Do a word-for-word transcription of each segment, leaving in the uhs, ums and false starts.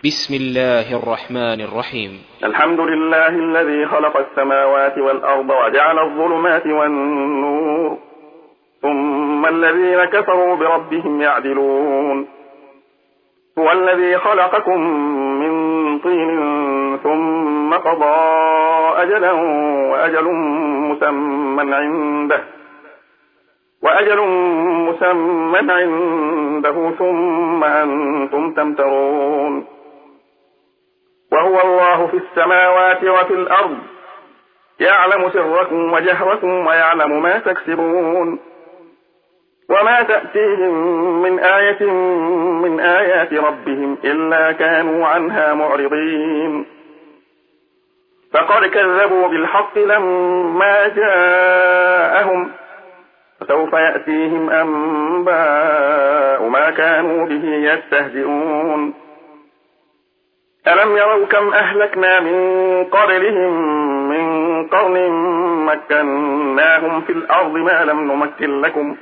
بسم الله الرحمن الرحيم. الحمد لله الذي خلق السماوات والأرض وجعل الظلمات والنور ثم الذين كفروا بربهم يعدلون. هو الذي خلقكم من طين ثم قضى أجلا وأجل مسمى عنده وأجل مسمى عنده ثم أنتم تمترون. وهو الله في السماوات وفي الأرض يعلم سركم وجهركم ويعلم ما تكسبون. وما تأتيهم من آية من آيات ربهم إلا كانوا عنها معرضين. فقد كذبوا بالحق لما جاءهم فسوف يأتيهم أنباء ما كانوا به يستهزئون. ألم يروا كم أهلكنا من قبلهم من قرن مكناهم في الأرض ما لم نمكن لكم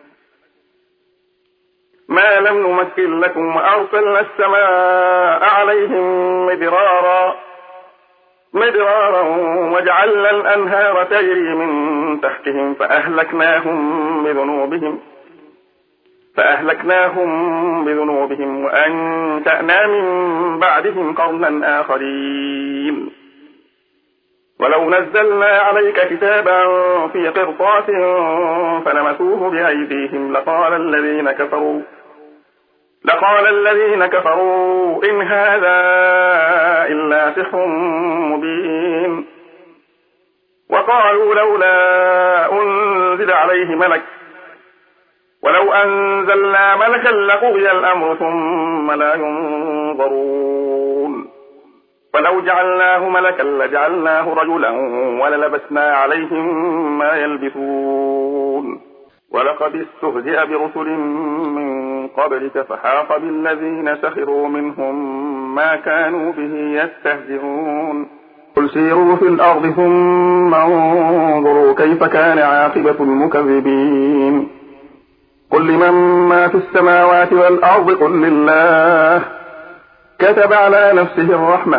ما لم نمكن لكم وأرسلنا السماء عليهم مدرارا مدرارا وجعلنا الأنهار تجري من تحتهم فأهلكناهم بذنوبهم فأهلكناهم بذنوبهم وأنشأنا من بعدهم قرنا آخرين. ولو نزلنا عليك كتابا في قرطاس فلمسوه بأيديهم لقال الذين كفروا لقال الذين كفروا إن هذا إلا سحر مبين. وقالوا لولا أنزل عليه ملك ولو أنزلنا ملكا لقضي الأمر ثم لا ينظرون. ولو جعلناه ملكا لجعلناه رجلا وللبسنا عليهم ما يلبسون. ولقد استهزئ برسل من قبلك فحاق بالذين سخروا منهم ما كانوا به يستهزئون. قل سيروا في الأرض ثم انظروا كيف كان عاقبة المكذبين. قل لمن ما في السماوات والأرض قل لله كتب على نفسه الرحمة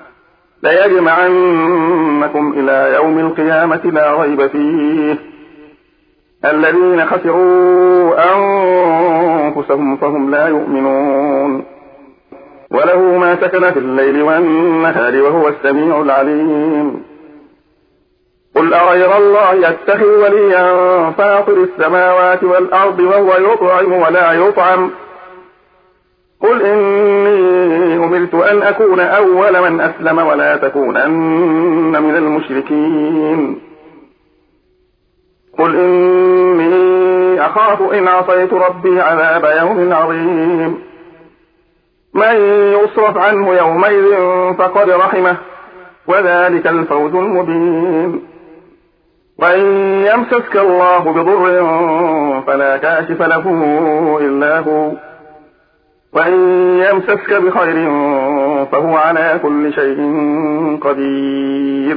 ليجمعنكم إلى يوم القيامة لا ريب فيه. الذين خسروا أنفسهم فهم لا يؤمنون. وله ما سكن في الليل والنهار وهو السميع العليم. قل أغير الله يتخذ وليا فاطر السماوات والأرض وهو يطعم ولا يطعم. قل إني أمرت أن أكون أول من أسلم ولا تكونن من المشركين. قل إني أخاف إن عصيت ربي عذاب يوم عظيم. من يصرف عنه يومئذ فقد رحمه وذلك الفوز المبين. وإن يمسسك الله بضر فلا كاشف له إلا هو وإن يمسسك بخير فهو على كل شيء قدير.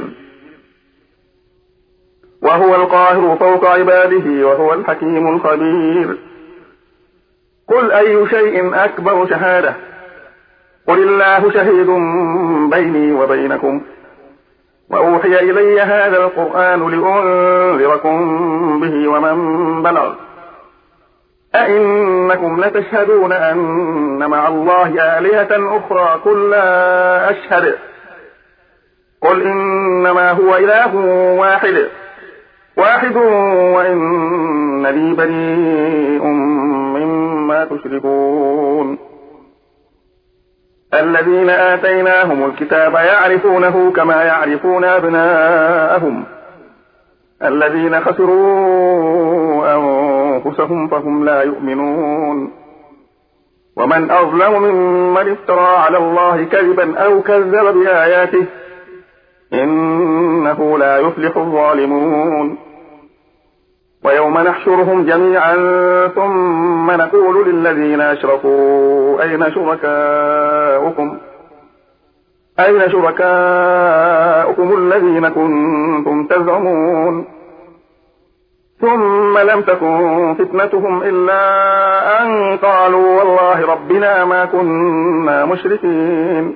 وهو القاهر فوق عباده وهو الحكيم الخبير. قل أي شيء أكبر شهادة قل الله شهيد بيني وبينكم وأوحي إلي هذا القرآن لأنذركم به ومن بلغ. أئنكم لتشهدون أن مع الله آلهة أخرى قل لا أشهد قل إنما هو إله واحد واحد وإنني بريء مما تشركون. الذين آتيناهم الكتاب يعرفونه كما يعرفون أبناءهم الذين خسروا أنفسهم فهم لا يؤمنون. ومن أظلم ممن افترى على الله كذبا أو كذب بآياته إنه لا يفلح الظالمون. ويوم نحشرهم جميعا ثم نقول للذين أشركوا أين شركاؤكم أين شركاؤكم الذين كنتم تزعمون ثم لم تكن فتنتهم إلا أن قالوا والله ربنا ما كنا مشركين.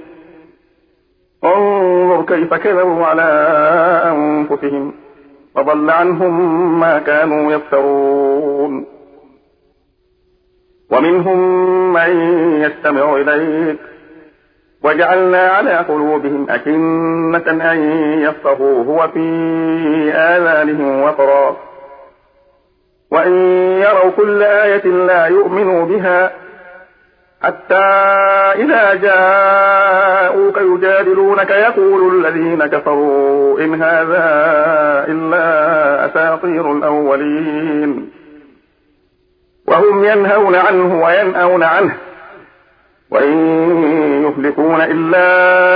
انظر كيف كذبوا على أنفسهم وضل عنهم ما كانوا يفترون. ومنهم من يستمع إليك وجعلنا على قلوبهم أكنة أن يفقهوه وفي آذانهم وقرا وإن يروا كل آية لا يؤمنوا بها حتى إذا جاءوك يجادلونك يقول الذين كفروا إن هذا إلا أساطير الأولين وهم ينهون عنه وينأون عنه وإن يهلكون إلا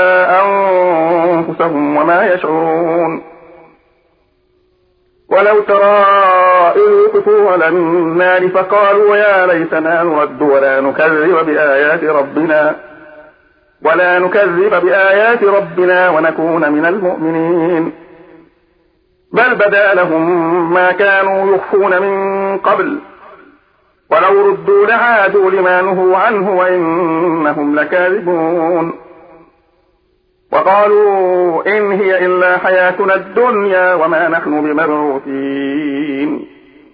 أنفسهم وما يشعرون. ولو ترى إذ وقفوا على النار فقالوا يا ليتنا نرد ولا نكذب بآيات ربنا ولا نكذب بآيات ربنا ونكون من المؤمنين بل بدا لهم ما كانوا يخفون من قبل ولو ردوا لعادوا لما نهوا عنه وإنهم لكاذبون. وقالوا إن هي إلا حياتنا الدنيا وما نحن بمبعوثين.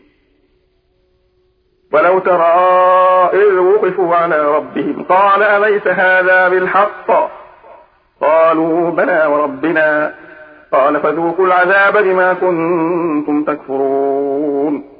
ولو ترى إذ وقفوا على ربهم قال أليس هذا بالحق قالوا بلى وربنا قال فذوقوا العذاب بما كنتم تكفرون.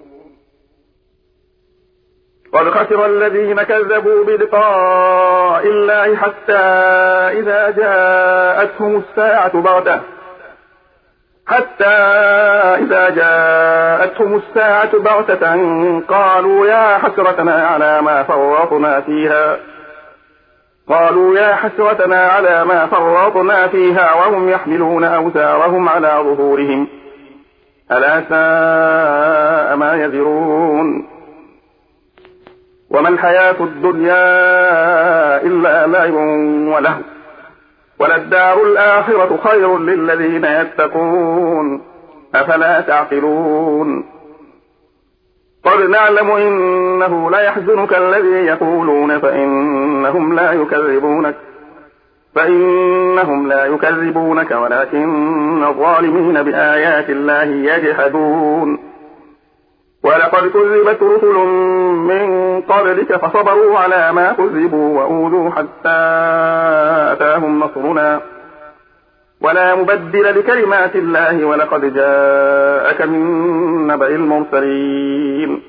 قد خسر الذين كذبوا بلقاء الله حتى إذا جاءتهم الساعة بغتة حتى إذا جاءتهم الساعة بغتة قالوا يا حسرتنا على ما فرطنا فيها قالوا يا حسرتنا على ما فرطنا فيها وهم يحملون أوزارهم على ظهورهم ألا ساء ما يزرون. وما الحياة الدنيا إلا لعب وله وللدار الآخرة خير للذين يتقون أفلا تعقلون. قد نعلم إنه ليحزنك الذي يقولون فإنهم لا يكذبونك فإنهم لا يكذبونك ولكن الظالمين بآيات الله يجحدون. ولقد كذبت رسل من قبلك فصبروا على ما كذبوا وأوذوا حتى أتاهم نصرنا ولا مبدل لكلمات الله ولقد جاءك من نبأ المرسلين.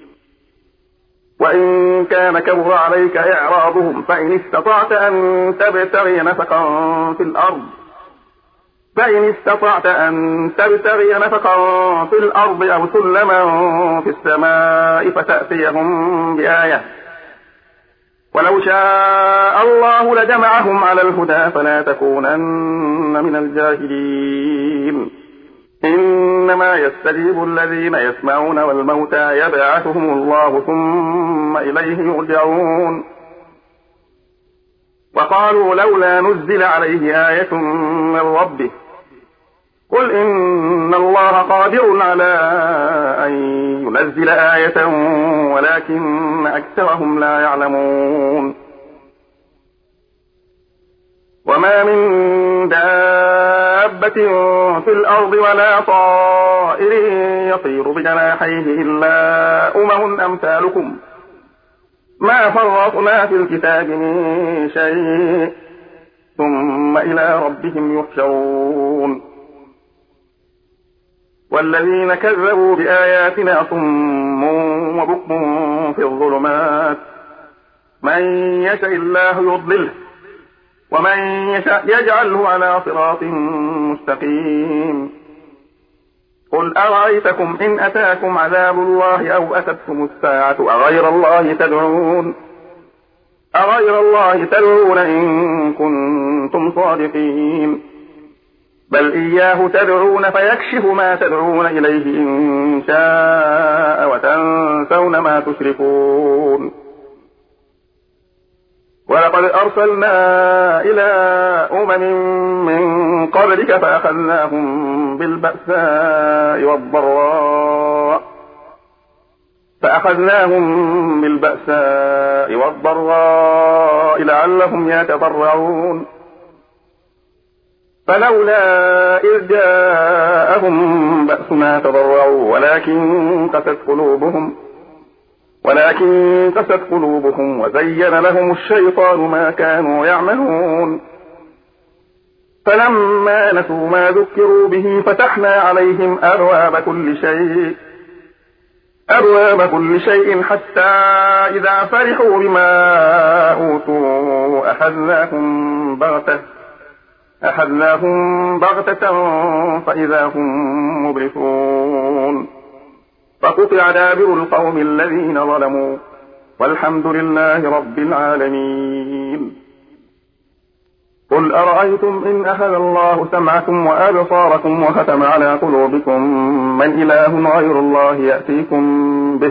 وإن كان كبر عليك إعراضهم فإن استطعت أن تبتغي نفقا في الأرض فإن استطعت أن تبتغي نفقا في الأرض أو سلما في السماء فتأتيهم بآية ولو شاء الله لجمعهم على الهدى فلا تكونن من الجاهلين. إنما يستجيب الذين يسمعون والموتى يبعثهم الله ثم إليه يرجعون. وقالوا لولا نزل عليه آية من ربه قل إن الله قادر على أن ينزل آية ولكن أكثرهم لا يعلمون. وما من دابة في الأرض ولا طائر يطير بجناحيه إلا أمم أمثالكم ما فرطنا في الكتاب من شيء ثم إلى ربهم يحشرون. والذين كذبوا بآياتنا صم وبكم في الظلمات من يشاء الله يضلله ومن يشاء يجعله على صراط مستقيم. قل أرأيتكم إن أتاكم عذاب الله أو أتتكم الساعة أغير الله تدعون أغير الله تدعون إن كنتم صادقين بل إياه تدعون فيكشف ما تدعون إليه إن شاء وتنسون ما تشركون. ولقد أرسلنا إلى أمم من قبلك فأخذناهم بالبأساء والضراء فأخذناهم بالبأساء والضراء لعلهم يتضرعون فلولا إذ جاءهم بأسنا تضرعوا ولكن قست قلوبهم ولكن قست قلوبهم وزين لهم الشيطان ما كانوا يعملون فلما نسوا ما ذكروا به فتحنا عليهم أبواب كل شيء أبواب كل شيء حتى إذا فرحوا بما أوتوا أخذناهم بغتة أخذناهم بغتة فإذا هم مبلسون فقطع دابر القوم الذين ظلموا والحمد لله رب العالمين قل أرأيتم إن أخذ الله سمعكم وأبصاركم وختم على قلوبكم من إله غير الله يأتيكم به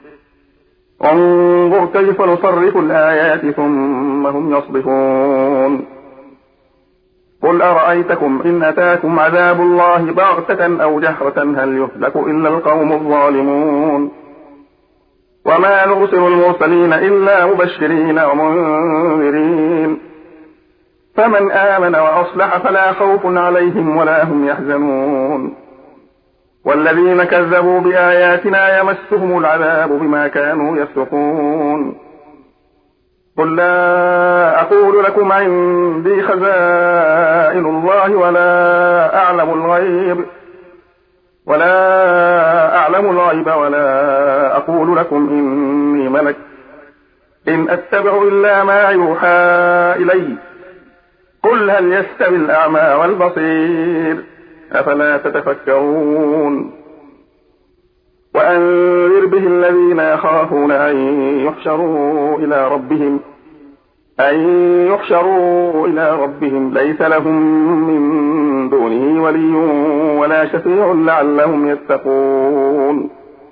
انظر كيف نصرف الآيات ثم هم يصدفون قل أرأيتكم إن أتاكم عذاب الله بغتة أو جهرة هل يهلك إلا القوم الظالمون وما نرسل المرسلين إلا مبشرين ومنذرين فمن آمن وأصلح فلا خوف عليهم ولا هم يحزنون والذين كذبوا بآياتنا يمسهم العذاب بما كانوا يفسقون قل لا أقول لكم عندي خزائن الله ولا أعلم الغيب ولا أعلم الغيب ولا أقول لكم إني ملك إن أتبع إلا ما يوحى إلي قل هل يستوي الأعمى والبصير أفلا تتفكرون وأنذر به الذين يخافون أن يحشروا إلى ربهم أن يحشروا إلى ربهم ليس لهم من دونه ولي ولا شفيع لعلهم يتقون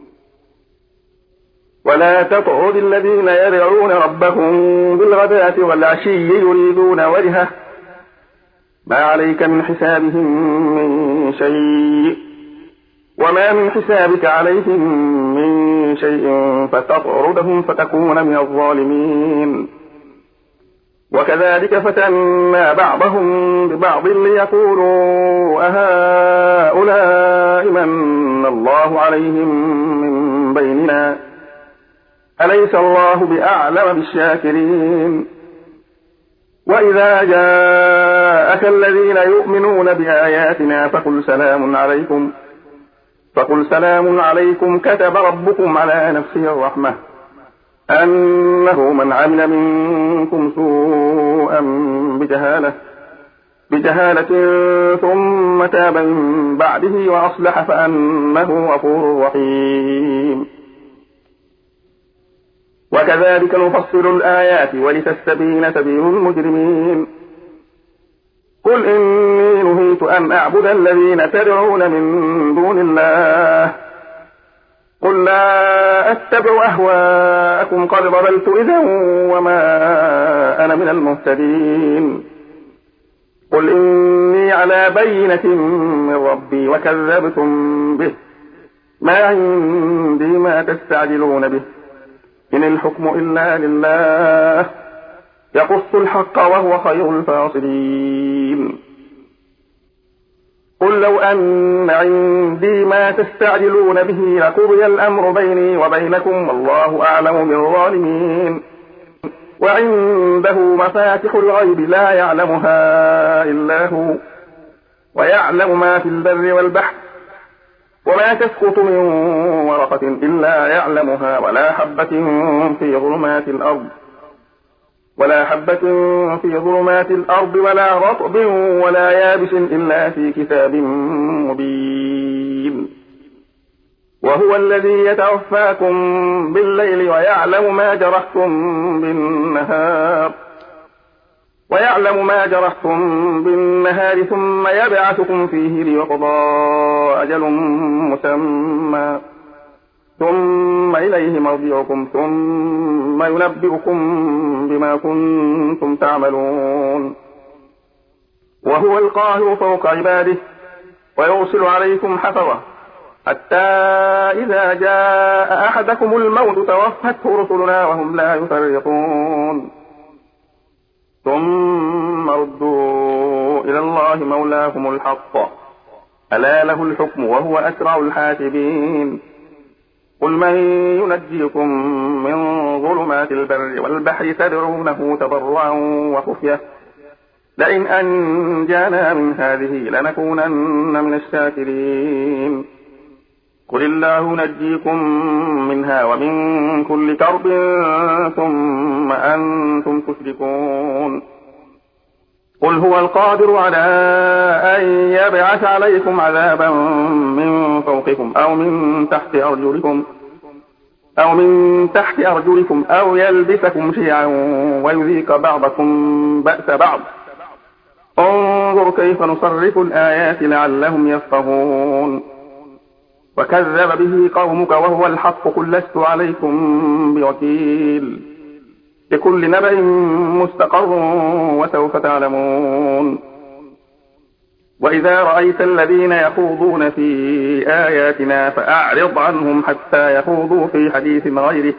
ولا تطعد الذين يدعون ربهم بالغداة والعشي يريدون وجهه ما عليك من حسابهم من شيء وما من حسابك عليهم من شيء فتطردهم فتكون من الظالمين وكذلك فتنا بعضهم ببعض ليقولوا أهؤلاء من الله عليهم من بيننا أليس الله بأعلم بالشاكرين وإذا جاءك الذين يؤمنون بآياتنا فقل سلام عليكم فقل سلام عليكم كتب ربكم على نفسه الرحمة أنه من عمل منكم سوءا بجهالة بجهالة ثم تاب من بعده وأصلح فأنه غفور رحيم وكذلك نفصل الآيات ولتستبين سبيل المجرمين قل إني نهيت أن أعبد الذين تدعون من دون الله قل لا أتبع أهواءكم قد ضللت إذا وما أنا من المهتدين قل إني على بينة من ربي وكذبتم به ما عندي ما تستعجلون به إن الحكم إلا لله يقص الحق وهو خير الفاصلين قل لو أن عندي ما تستعجلون به لقضي الأمر بيني وبينكم والله أعلم بالظالمين وعنده مفاتح الغيب لا يعلمها إلا هو ويعلم ما في البر والبحر وما تسقط من ورقة إلا يعلمها ولا حبة في ظلمات الأرض ولا حبة في ظلمات الأرض ولا رطب ولا يابس إلا في كتاب مبين وهو الذي يتوفاكم بالليل ويعلم ما جرحتم بالنهار ويعلم ما جرحتم بالنهار ثم يبعثكم فيه ليقضى أجل مسمى ثم إليه مرجعكم ثم ينبئكم بما كنتم تعملون وهو القاهر فوق عباده ويرسل عليكم حفظة حتى إذا جاء أحدكم الموت توفته رسلنا وهم لا يفرطون ثم ردوا إلى الله مولاهم الحق ألا له الحكم وهو أسرع الحاسبين قل من ينجيكم من ظلمات البر والبحر تدعونه تضرعا وخفية لئن أنجانا من هذه لنكونن من الشاكرين قل الله نجيكم منها ومن كل كرب ثم أنتم تشركون قل هو القادر على أن يبعث عليكم عذابا من فوقكم أو من تحت أرجلكم أو من تحت أرجلكم أو يلبسكم شيعا ويذيق بعضكم بأس بعض انظر كيف نصرف الآيات لعلهم يفقهون وكذب به قومك وهو الحق قل لست عليكم بوكيل لكل نبأ مستقر وسوف تعلمون وإذا رأيت الذين يخوضون في آياتنا فأعرض عنهم حتى يخوضوا في حديث غيره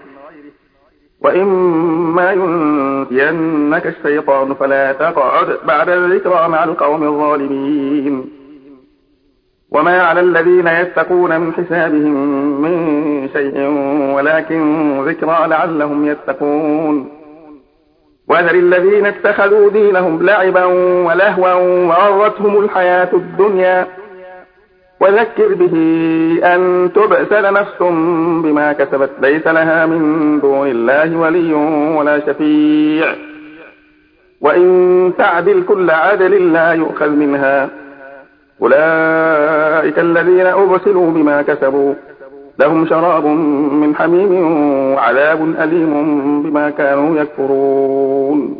وإما ينسينك الشيطان فلا تقعد بعد الذكرى مع القوم الظالمين وما على الذين يتقون من حسابهم من شيء ولكن ذكرى لعلهم يتقون وذر الذين اتخذوا دينهم لعبا ولهوا وغرتهم الحياة الدنيا وذكر به أن تبسل نفس بما كسبت ليس لها من دون الله ولي ولا شفيع وإن تعدل كل عدل لا يؤخذ منها أولئك الذين أبسلوا بما كسبوا لهم شراب من حميم وعذاب أليم بما كانوا يكفرون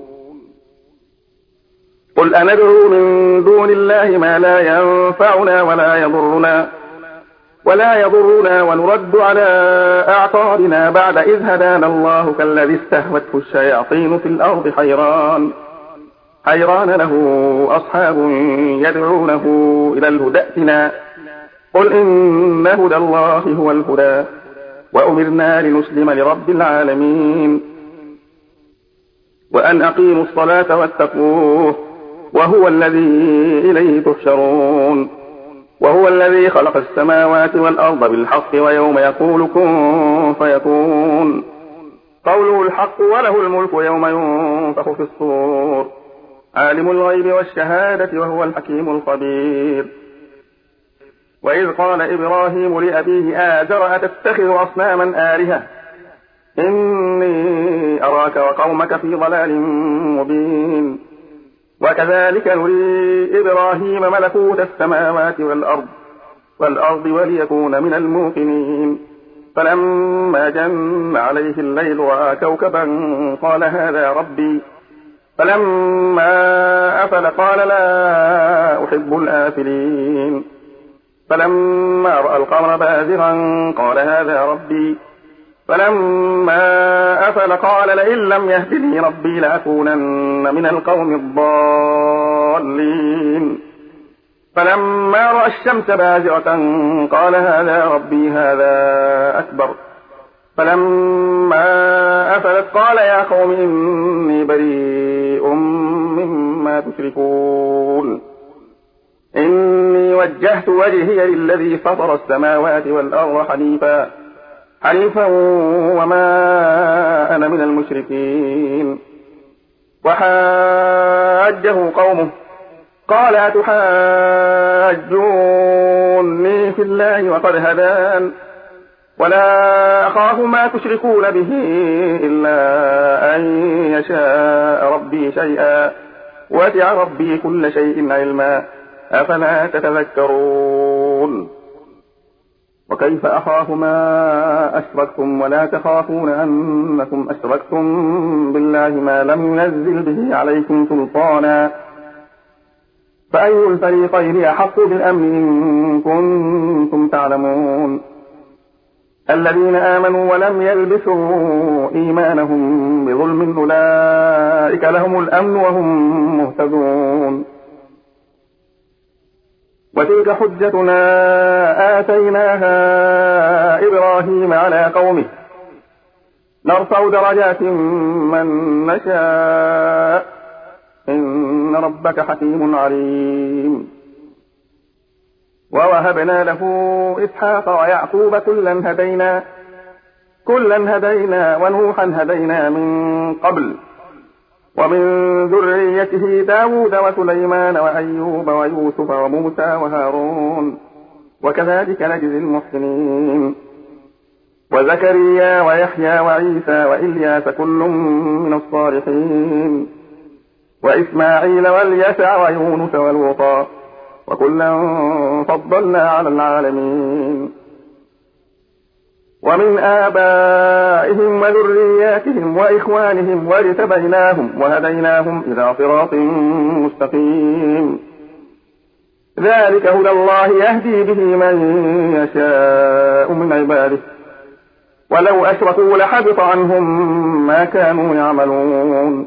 قل أندعو من دون الله ما لا ينفعنا ولا يضرنا ولا يضرنا ونرد على أعقابنا بعد إذ هدانا الله كالذي استهوته الشياطين في الأرض حيران حيران له أصحاب يدعونه إلى الهدى ائتنا قل إن هدى الله هو الهدى وأمرنا لنسلم لرب العالمين وأن أقيموا الصلاة واتقوه وهو الذي إليه تحشرون وهو الذي خلق السماوات والأرض بالحق ويوم يقول كن فيكون قوله الحق وله الملك يوم ينفخ في الصور عالم الغيب والشهادة وهو الحكيم الخبير وإذ قال إبراهيم لأبيه آزر أتتخذ أصناما آلهة إني أراك وقومك في ضلال مبين وكذلك نري إبراهيم ملكوت السماوات والأرض والأرض وليكون من الموقنين فلما جن عليه الليل رأى كوكبا قال هذا ربي فلما أفل قال لا أحب الآفلين فلما رأى القمر بازغا قال هذا ربي فلما أفل قال لئن لم يهدني ربي لأكونن من القوم الضالين فلما رأى الشمس بازغة قال هذا ربي هذا أكبر فلما أفلت قال يا قوم إني بريء مما تشركون إني وجهت وجهي للذي فطر السماوات والأرض حنيفا حنيفا وما أنا من المشركين وحاجه قومه قال أتحاجوني في الله وقد هدان ولا أخاف ما تشركون به إلا أن يشاء ربي شيئا وسع ربي كل شيء علما أفلا تتذكرون وكيف أخاف ما أشركتم ولا تخافون أنكم أشركتم بالله ما لم ينزل به عليكم سلطانا فأي الفريقين أحق بالأمن إن كنتم تعلمون الذين آمنوا ولم يلبسوا إيمانهم بظلم أولئك لهم الأمن وهم مهتدون وتلك حجتنا آتيناها إبراهيم على قومه نرفع درجات من نشاء إن ربك حكيم عليم. ووهبنا له إسحاق ويعقوب كلا هدينا كلا هدينا ونوحا هدينا من قبل ومن ذريته داود وسليمان وأيوب ويوسف وموسى وهارون وكذلك نجزي المحسنين. وزكريا ويحيى وعيسى وإلياس كل من الصالحين وإسماعيل واليسع ويونس ولوطا وكلا فضلنا على العالمين. ومن آبائهم وذرياتهم وإخوانهم واجتبيناهم وهديناهم إلى صراط مستقيم. ذلك هدى الله يهدي به من يشاء من عباده ولو أشركوا لحبط عنهم ما كانوا يعملون.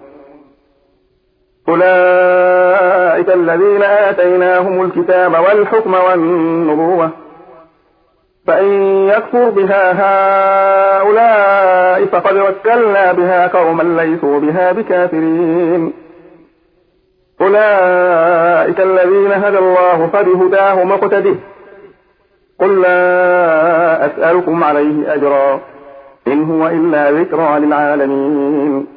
أولئك الذين آتيناهم الكتاب والحكم والنبوة فإن يكفر بها هؤلاء فقد وكلنا بها قوما ليسوا بها بكافرين. أولئك الذين هدى الله فبهداه مقتده قل لا أسألكم عليه أجرا إن هو إلا ذكرى للعالمين.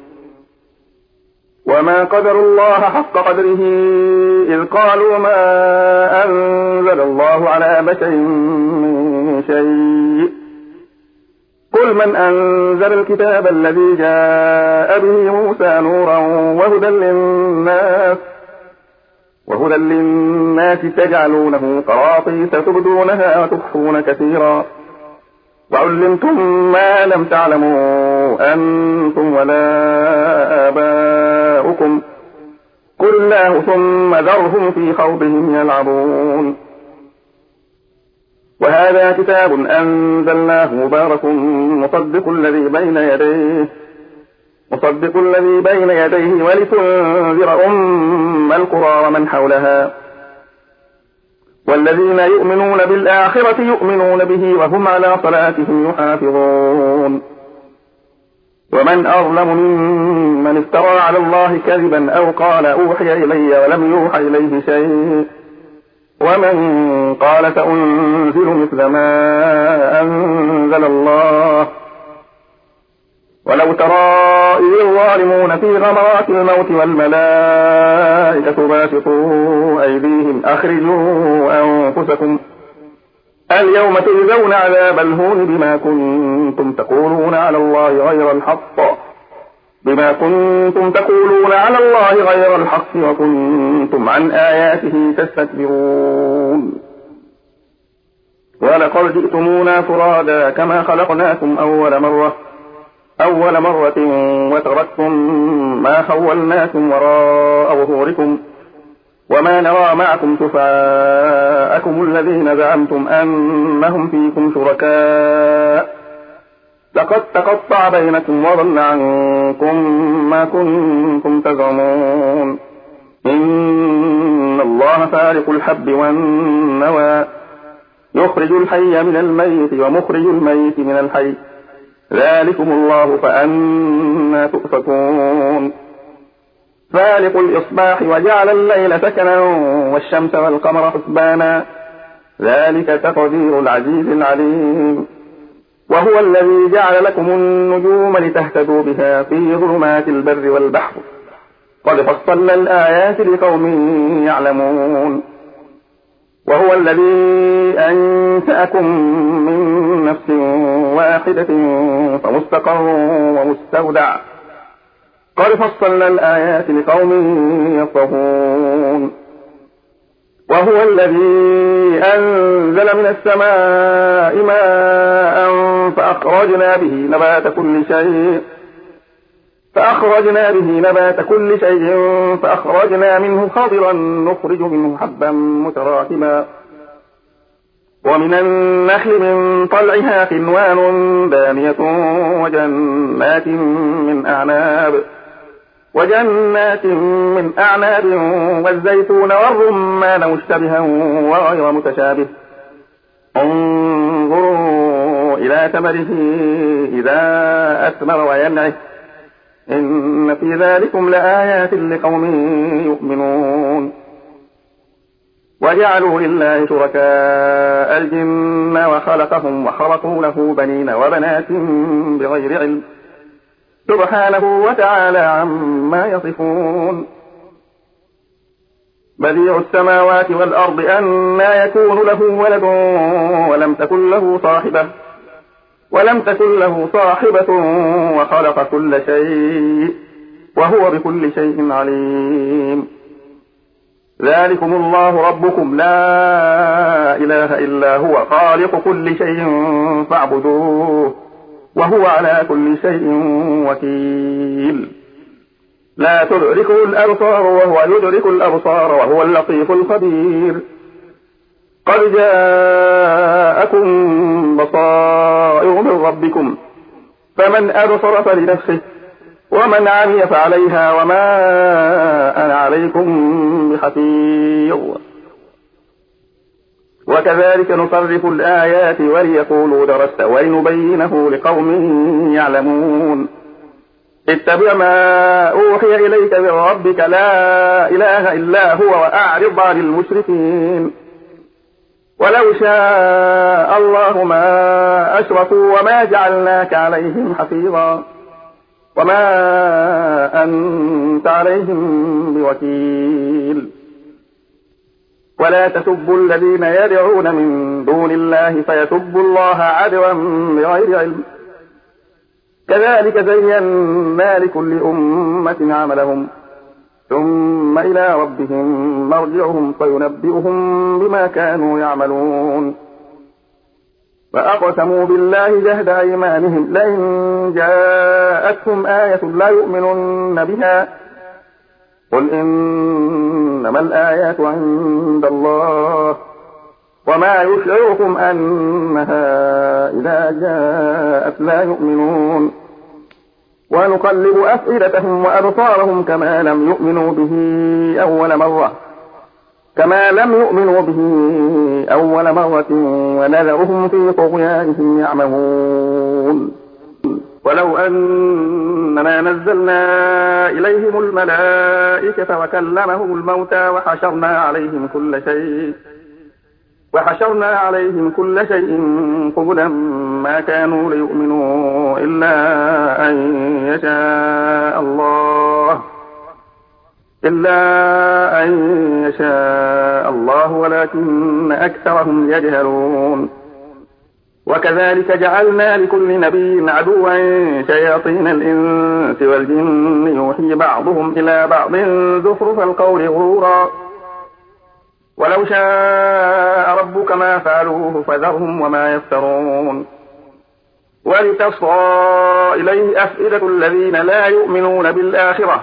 وما قدر الله حق قدره إذ قالوا ما أنزل الله على بشر من شيء قل من أنزل الكتاب الذي جاء به موسى نورا وهدى للناس وهدى للناس تجعلونه قراطيس تبدونها وتخفون كثيرا وعلمتم ما لم تعلموا أنتم ولا آباؤكم قل الله ثم ذرهم في خوضهم يلعبون. وهذا كتاب أنزلناه مبارك مصدق الذي بين يديه مصدق الذي بين يديه ولتنذر أم القرى ومن حولها والذين يؤمنون بالآخرة يؤمنون به وهم على صلاتهم يحافظون. ومن أظلم ممن افترى على الله كذبا أو قال أوحي إلي ولم يوحى إليه شيء ومن قال سأنزل مثل ما أنزل الله ولو ترى إذ الظالمون في غمرات الموت والملائكة باسطوا أيديهم أخرجوا أنفسكم اليوم تجزون عذاب الهون بما كنتم تقولون على الله غير الحق بما كنتم تقولون على الله غير الحق وكنتم عن آياته تستكبرون. ولقد جئتمونا فرادا كما خلقناكم أول مرة أول مرة وتركتم ما خولناكم وراء ظهوركم وما نرى معكم شفعاءكم الذين زعمتم أنهم فيكم شركاء لقد تقطع بينكم وضل عنكم ما كنتم تزعمون. إن الله فارق الحب والنوى يخرج الحي من الميت ومخرج الميت من الحي ذلكم الله فأنى تؤفكون. فالق الإصباح وجعل الليل سكنا والشمس والقمر حسبانا ذلك تقدير العزيز العليم. وهو الذي جعل لكم النجوم لتهتدوا بها في ظلمات البر والبحر قد فصلنا الآيات لقوم يعلمون. وهو الذي أنشأكم من نفس واحدة فمستقر ومستودع قد فصلنا الآيات لقوم يفقهون. وهو الذي أنزل من السماء ماء فأخرجنا به نبات كل شيء فأخرجنا به نبات كل شيء فأخرجنا منه خضرا نخرج منه حبا متراكبا ومن النخل من طلعها قنوان دانية وجنات من أعناب وجنات من أعناب والزيتون والرمان مشتبها وغير متشابه انظروا إلى ثمره إذا أثمر وينعه إن في ذلكم لآيات لقوم يؤمنون وجعلوا لله شركاء الجن وخلقهم وخرقوا له بنين وبنات بغير علم سبحانه وتعالى عما يصفون بديع السماوات والأرض أنى يكون له ولد ولم تكن له صاحبة ولم تكن له صاحبة وخلق كل شيء وهو بكل شيء عليم ذلكم الله ربكم لا إله إلا هو خالق كل شيء فاعبدوه وهو على كل شيء وكيل لا تدركه الأبصار وهو يدرك الأبصار وهو اللطيف الخبير قد جاءكم بصائر من ربكم فمن أبصر فلنفسه ومن عمي فعليها وما أنا عليكم بحفيظ وكذلك نصرف الآيات وليقولوا درست ولنبينه لقوم يعلمون اتبع ما أوحي إليك من ربك لا إله إلا هو وأعرض عن المشركين ولو شاء الله ما أشركوا وما جعلناك عليهم حفيظا وما أنت عليهم بوكيل ولا تسبوا الذين يدعون من دون الله فيسبوا الله عدوا بغير علم كذلك زينا لكل أمة عملهم ثم إلى ربهم مرجعهم فينبئهم بما كانوا يعملون فأقسموا بالله جهد أيمانهم لئن جاءتهم آية لا يؤمنن بها قل إنما الآيات عند الله وما يشعركم أنها إذا جاءت لا يؤمنون ونقلب أفئدتهم وأبصارهم كما لم يؤمنوا به أول مرة كما لم يؤمنوا به أول مرة ونذرهم في طغيانهم يعمهون ولو أننا نزلنا إليهم الملائكة وكلمهم الموتى وحشرنا عليهم كل شيء وحشرنا عليهم كل شيء قبلا ما كانوا ليؤمنوا إلا أن يشاء الله إلا أن يشاء الله ولكن أكثرهم يجهلون وكذلك جعلنا لكل نبي عدوا شياطين الإنس والجن يوحي بعضهم إلى بعض زخرف القول غرورا ولو شاء ربك ما فعلوه فذرهم وما يفترون ولتصغى إليه أفئدة الذين لا يؤمنون بالآخرة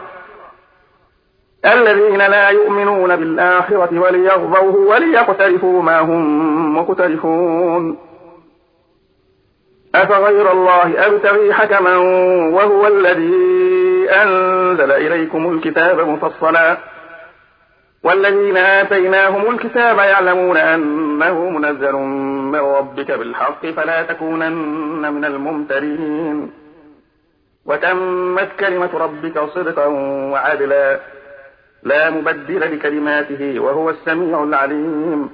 الذين لا يؤمنون بالآخرة وليغضوه وليقترفوا ما هم مقترفون أفغير الله أبتغي حكما وهو الذي أنزل إليكم الكتاب مفصلا والذين آتيناهم الكتاب يعلمون أنه منزل من ربك بالحق فلا تكونن من الممترين وتمت كلمة ربك صدقا وعدلا لا مبدل لكلماته وهو السميع العليم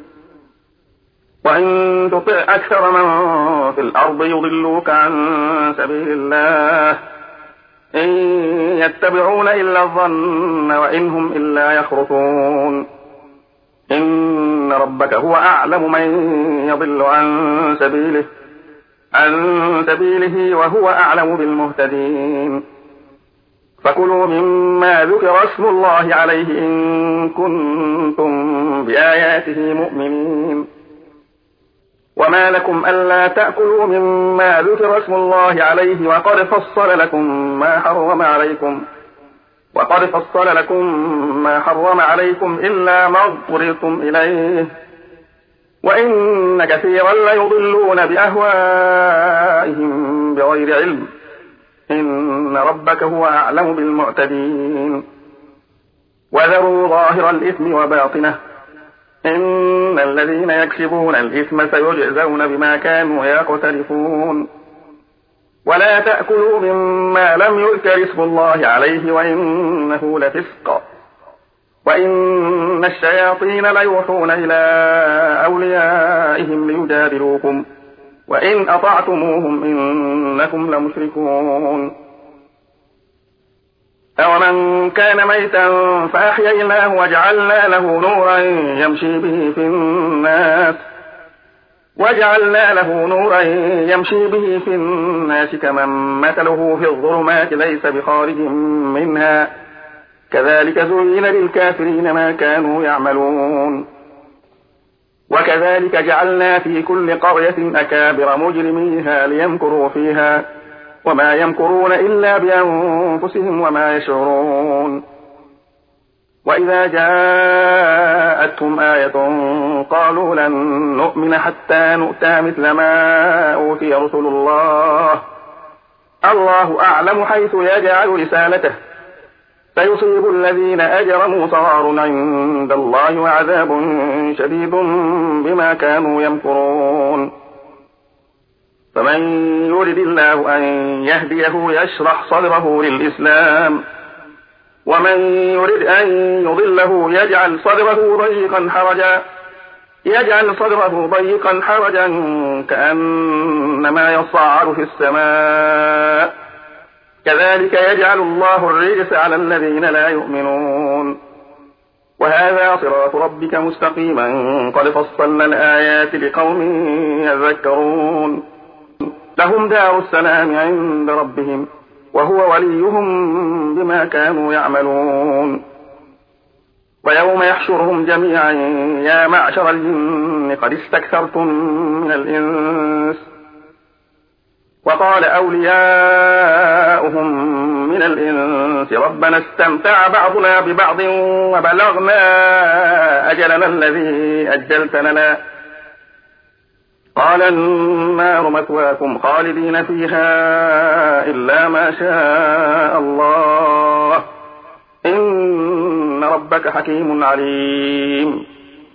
وإن تطع أكثر من في الأرض يضلوك عن سبيل الله إن يتبعون إلا الظن وإن هم إلا يخرصون إن ربك هو أعلم من يضل عن سبيله عن سبيله وهو أعلم بالمهتدين فكلوا مما ذكر اسم الله عليه إن كنتم بآياته مؤمنين وما لكم ألا تأكلوا مما ذكر اسم الله عليه وقد فصل لكم ما حرم عليكم وقد فصل لكم ما حرم عليكم إلا ما اضطررتم إليه وإن كثيرا ليضلون بأهوائهم بغير علم إن ربك هو أعلم بالمعتدين. وذروا ظاهر الإثم وباطنه، إن الذين يكسبون الإثم سيجزون بما كانوا يقترفون. ولا تأكلوا مما لم يذكر اسم الله عليه وإنه لفسق، وإن الشياطين ليوحون إلى أوليائهم ليجادلوكم، وإن أطعتموهم إنكم لمشركون. أومن كان ميتا فأحييناه وجعلنا له نورا يمشي به في الناس وجعلنا له نورا يمشي به في الناس كمن مثله في الظلمات ليس بخارج منها، كذلك زين للكافرين ما كانوا يعملون. وكذلك جعلنا في كل قرية أكابر مجرميها ليمكروا فيها، وما يمكرون إلا بأنفسهم وما يشعرون. وإذا جاءتهم آية قالوا لن نؤمن حتى نؤتى مثل ما أوتي رسل الله، الله أعلم حيث يجعل رسالته، سيصيب الذين أجرموا صغار عند الله وعذاب شديد بما كانوا يمكرون. فمن يرد الله أن يهديه يشرح صدره للإسلام، ومن يرد أن يضله يجعل صدره ضيقا حرجا يجعل صدره ضيقا حرجا كأنما يصعد في السماء، كذلك يجعل الله الرجس على الذين لا يؤمنون. وهذا صراط ربك مستقيما قد فصلنا الآيات لقوم يذكرون. لهم دار السلام عند ربهم وهو وليهم بما كانوا يعملون. ويوم يحشرهم جميعا يا معشر الجن قد استكثرتم من الإنس، وقال أولياؤهم من الإنس ربنا استمتع بعضنا ببعض وبلغنا أجلنا الذي أجلت لنا، قال النار مثواكم خالدين فيها إلا ما شاء الله، إن ربك حكيم عليم.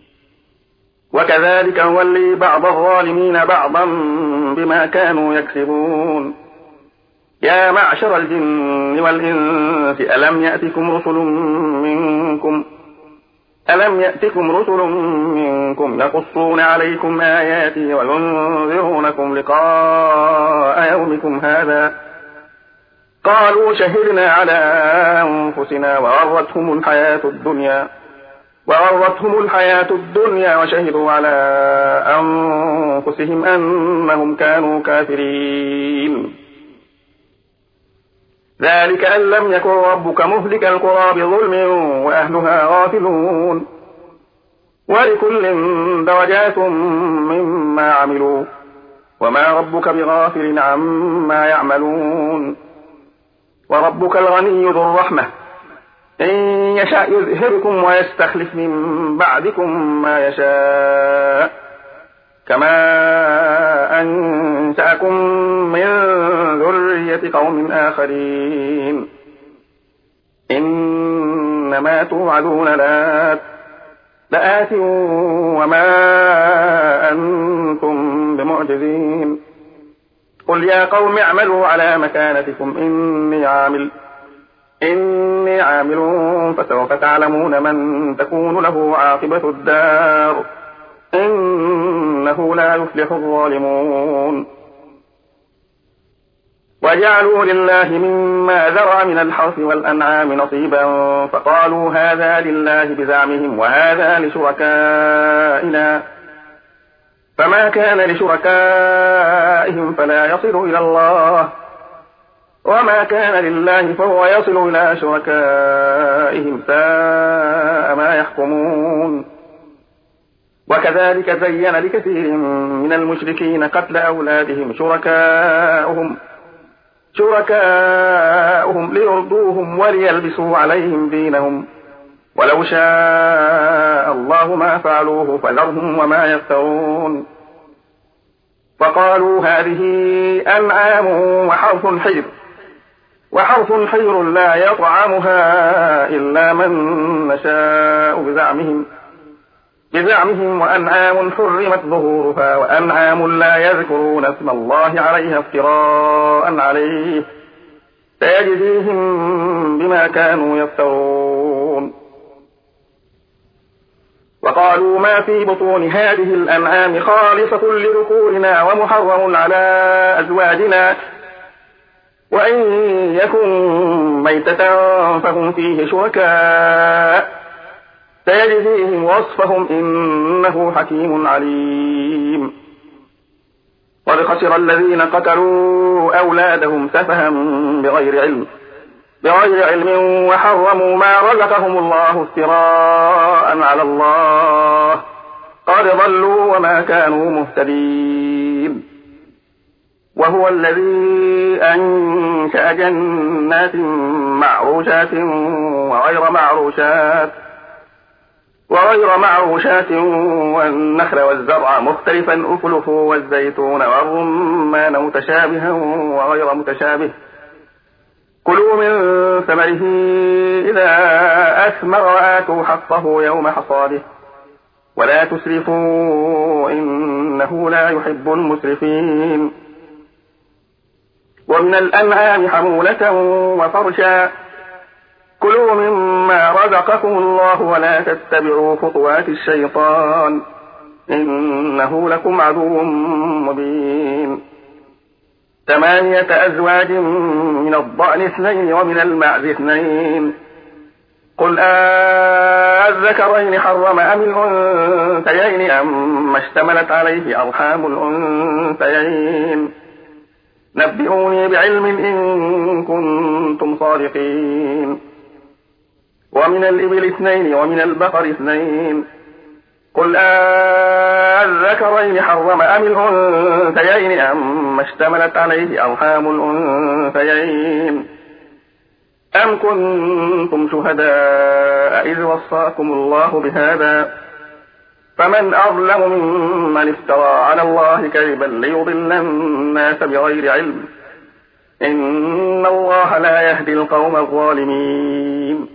وكذلك نولي بعض الظالمين بعضا بما كانوا يكسبون. يا معشر الجن والإنس ألم يأتكم رسل منكم ألم يأتكم رسل منكم يقصون عليكم آياتي وينذرونكم لقاء يومكم هذا، قالوا شهدنا على أنفسنا وغرتهم الحياة الدنيا وغرتهم الحياة الدنيا وشهدوا على أنفسهم أنهم كانوا كافرين. ذلك أن لم يكن ربك مهلك القرى بظلم وأهلها غافلون، ولكل درجات مما عملوا وما ربك بغافل عما يعملون. وربك الغني ذو الرحمة، إن يشاء يذهبكم ويستخلف من بعدكم ما يشاء، كما أنشأكم من ذرية قوم آخرين. إنما توعدون لآت لآت وما أنتم بمعجزين. قل يا قوم اعملوا على مكانتكم إني عامل إني عامل فسوف تعلمون من تكون له عاقبة الدار، إنه لا يفلح الظالمون. وجعلوا لله مما ذرع من الحرث والأنعام نصيبا فقالوا هذا لله بزعمهم وهذا لشركائنا، فما كان لشركائهم فلا يصل إلى الله، وما كان لله فهو يصل إلى شركائهم، ساء ما يحكمون. وكذلك زين لكثير من المشركين قتل أولادهم شركاؤهم شركاؤهم ليرضوهم وليلبسوا عليهم دينهم، ولو شاء الله ما فعلوه فذرهم وما يفترون. وقالوا هذه أنعام وحرث حجر وحرث حجر لا يطعمها إلا من نشاء بزعمهم بزعمهم وأنعام حرمت ظهورها وأنعام لا يذكرون اسم الله عليها افتراء عليه سيجزيهم بما كانوا يفترون. وقالوا ما في بطون هذه الأنعام خالصة لذكورنا ومحرم على أزواجنا وإن يكن ميتة فهم فيه شركاء سيجزيهم وصفهم إنه حكيم عليم. قد خسر الذين قتلوا أولادهم سفها بغير علم بغير علم وحرموا ما رزقهم الله افتراء على الله قد ضلوا وما كانوا مهتدين. وهو الذي أنشأ جنات معروشات وغير معروشات وغير معروشات والنخل والزرع مختلفا أكله والزيتون والرمان متشابها وغير متشابه كلوا من ثمره إذا أثمر وآتوا حقه يوم حصاده ولا تسرفوا إنه لا يحب المسرفين. ومن الأنعام حمولة وفرشا كلوا مما رزقكم الله ولا تتبعوا خطوات الشيطان إنه لكم عدو مبين. ثمانية أزواج من الضأن اثنين ومن المعز اثنين قل أذكرين حرم أم الأنثيين أما اشتملت عليه أرحام الأنثيين نبئوني بعلم إن كنتم صادقين. ومن الإبل اثنين ومن البقر اثنين قل أذكرين حرم أم الأنثيين أما اشتملت عليه أرحام الأنثيين أم كنتم شهداء إذ وصاكم الله بهذا فمن أظلم ممن افترى على الله كذبا ليضل الناس بغير علم إن الله لا يهدي القوم الظالمين.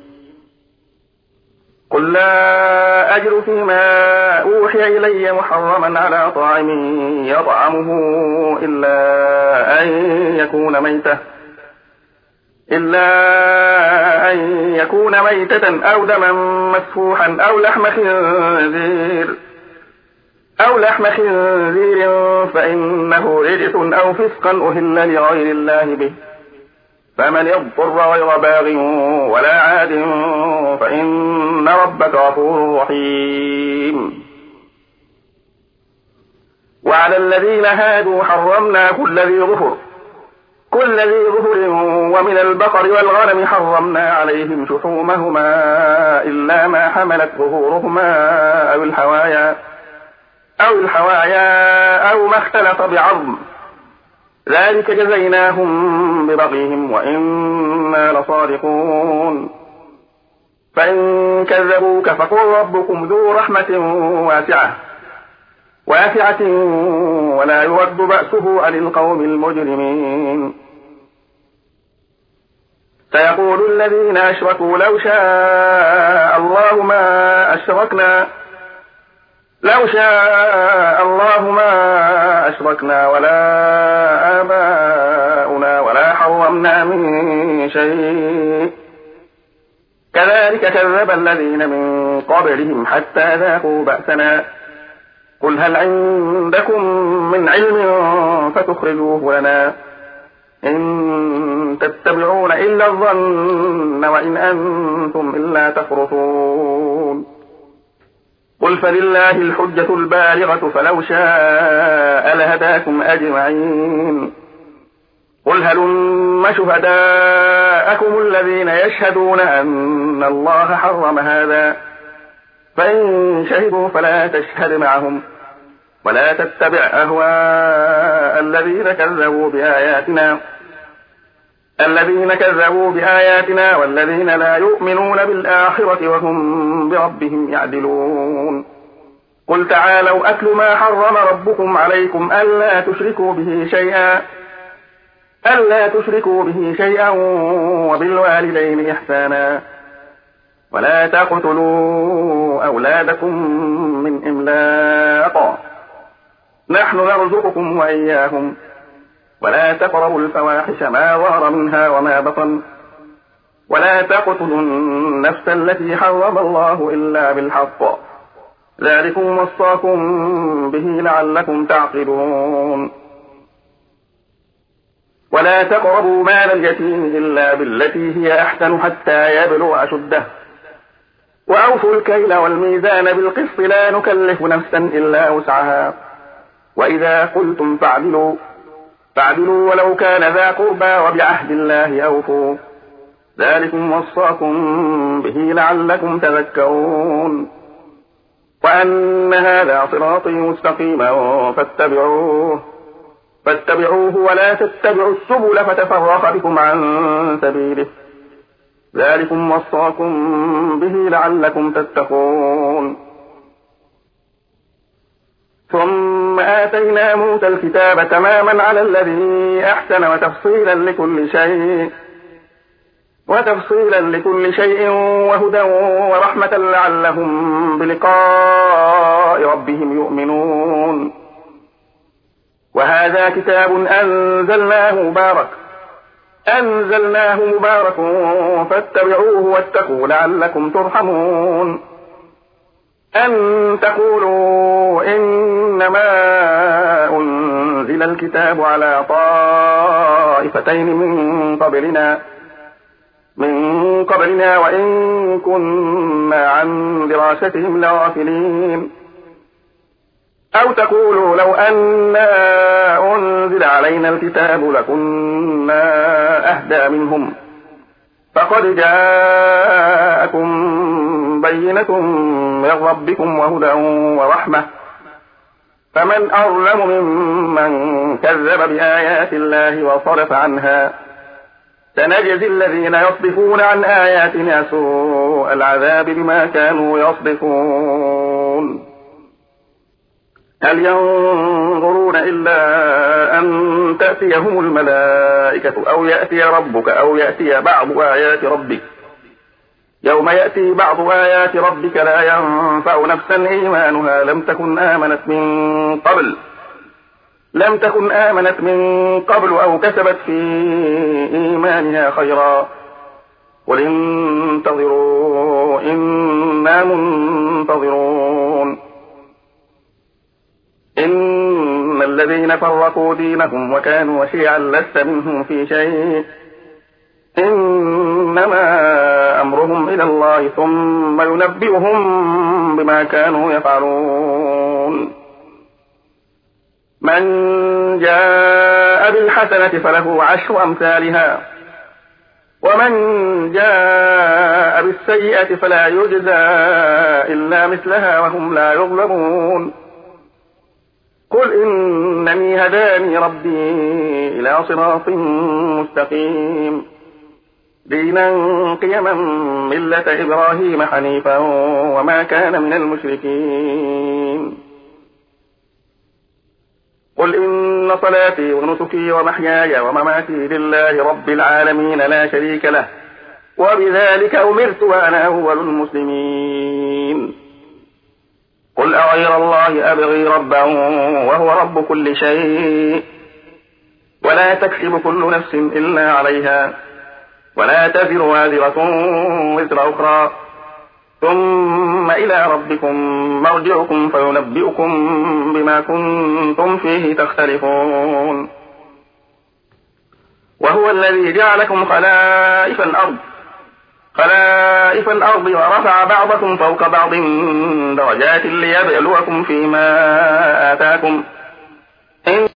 قل لا أجر فيما أوحي إلي محرما على طاعم يطعمه إلا أن يكون ميتة إلا أن يكون ميتة أو دما مسفوحا أو لحم خنزير أو لحم خنزير فإنه رجس أو فسقا أهل لغير الله به فمن يضطر غير باغ ولا عاد فإن ربك غفور رحيم. وعلى الذين هادوا حرمنا كل ذي ظفر كل ذي ظفر ومن البقر والغنم حرمنا عليهم شحومهما إلا ما حملت ظهورهما أو الحوايا أو الحوايا أو ما اختلط بعظم ذلك جزيناهم ببغيهم وإنا لصادقون. فإن كذبوك فقل ربكم ذو رحمة واسعة واسعة ولا يرد بأسه عن القوم المجرمين. سيقول الذين أشركوا لو شاء الله ما أشركنا لو شاء الله ما أشركنا ولا آباؤنا ولا حرمنا من شيء كذلك كذب الذين من قبلهم حتى ذاقوا بأسنا قل هل عندكم من علم فتخرجوه لنا إن تتبعون إلا الظن وإن أنتم إلا تخرصون. قل فلله الحجة البالغة فلو شاء لهداكم أجمعين. قل هلم شهداءكم الذين يشهدون أن الله حرم هذا فإن شهدوا فلا تشهد معهم ولا تتبع أهواء الذين كذبوا بآياتنا الذين كذبوا بآياتنا والذين لا يؤمنون بالآخرة وهم بربهم يعدلون. قل تعالوا أتل ما حرم ربكم عليكم ألا تشركوا به شيئا ألا تشركوا به شيئا وبالوالدين إحسانا ولا تقتلوا أولادكم من إملاق نحن نرزقكم وإياهم ولا تقربوا الفواحش ما ظهر منها وما بطن ولا تقتلوا النفس التي حرم الله إلا بالحق ذلكم وصاكم به لعلكم تعقلون ولا تقربوا مال اليتيم إلا بالتي هي أحسن حتى يبلغ أشده وأوفوا الكيل والميزان بالقسط لا نكلف نفسا إلا وسعها وإذا قلتم فاعدلوا فاعدلوا ولو كان ذا قربى وبعهد الله أوفوا ذلكم وصاكم به لعلكم تذكرون وأن هذا صراطي مستقيما فاتبعوه فاتبعوه ولا تتبعوا السبل فتفرق بكم عن سبيله ذلكم وصاكم به لعلكم تتقون ثم آتينا موسى الكتاب تماما على الذي أحسن وتفصيلا لكل شيء وتفصيلا لكل شيء وهدى ورحمة لعلهم بلقاء ربهم يؤمنون وهذا كتاب أنزلناه مبارك أنزلناه مبارك فاتبعوه واتقوا لعلكم ترحمون أن تقولوا إنما أنزل الكتاب على طائفتين من قبلنا من قبلنا وإن كنا عن دراستهم لغافلين أو تقولوا لو أنا أنزل علينا الكتاب لكنا أهدى منهم فقد جاءكم بينة من ربكم وهدى ورحمة فمن أظلم ممن كذب بآيات الله وصرف عنها سنجزي الذين يصدفون عن آياتنا سوء العذاب بما كانوا يصدفون هل ينظرون إلا أن تأتيهم الملائكة أو يأتي ربك أو يأتي بعض آيات ربك يوم يأتي بعض آيات ربك لا ينفع نفسا إيمانها لم تكن آمنت من قبل لم تكن آمنت من قبل أو كسبت في إيمانها خيرا قل انتظروا إنا منتظرون إن الذين فرقوا دينهم وكانوا شيعا لست منهم في شيء إنما أمرهم إلى الله ثم ينبئهم بما كانوا يفعلون من جاء بالحسنة فله عشر أمثالها ومن جاء بالسيئة فلا يجزى إلا مثلها وهم لا يظلمون قل إنني هداني ربي إلى صراط مستقيم دينا قيما ملة إبراهيم حنيفا وما كان من المشركين قل إن صلاتي ونسكي ومحياي ومماتي لله رب العالمين لا شريك له وبذلك أمرت وأنا أول المسلمين قل أغير الله أبغي ربا وهو رب كل شيء ولا تكسب كل نفس إلا عليها ولا تزر وازرة وزر أخرى ثم إلى ربكم مرجعكم فينبئكم بما كنتم فيه تختلفون وهو الذي جعلكم خلائف الأرض خلائف الأرض ورفع بعضكم فوق بعض درجات ليبلوكم فيما آتاكم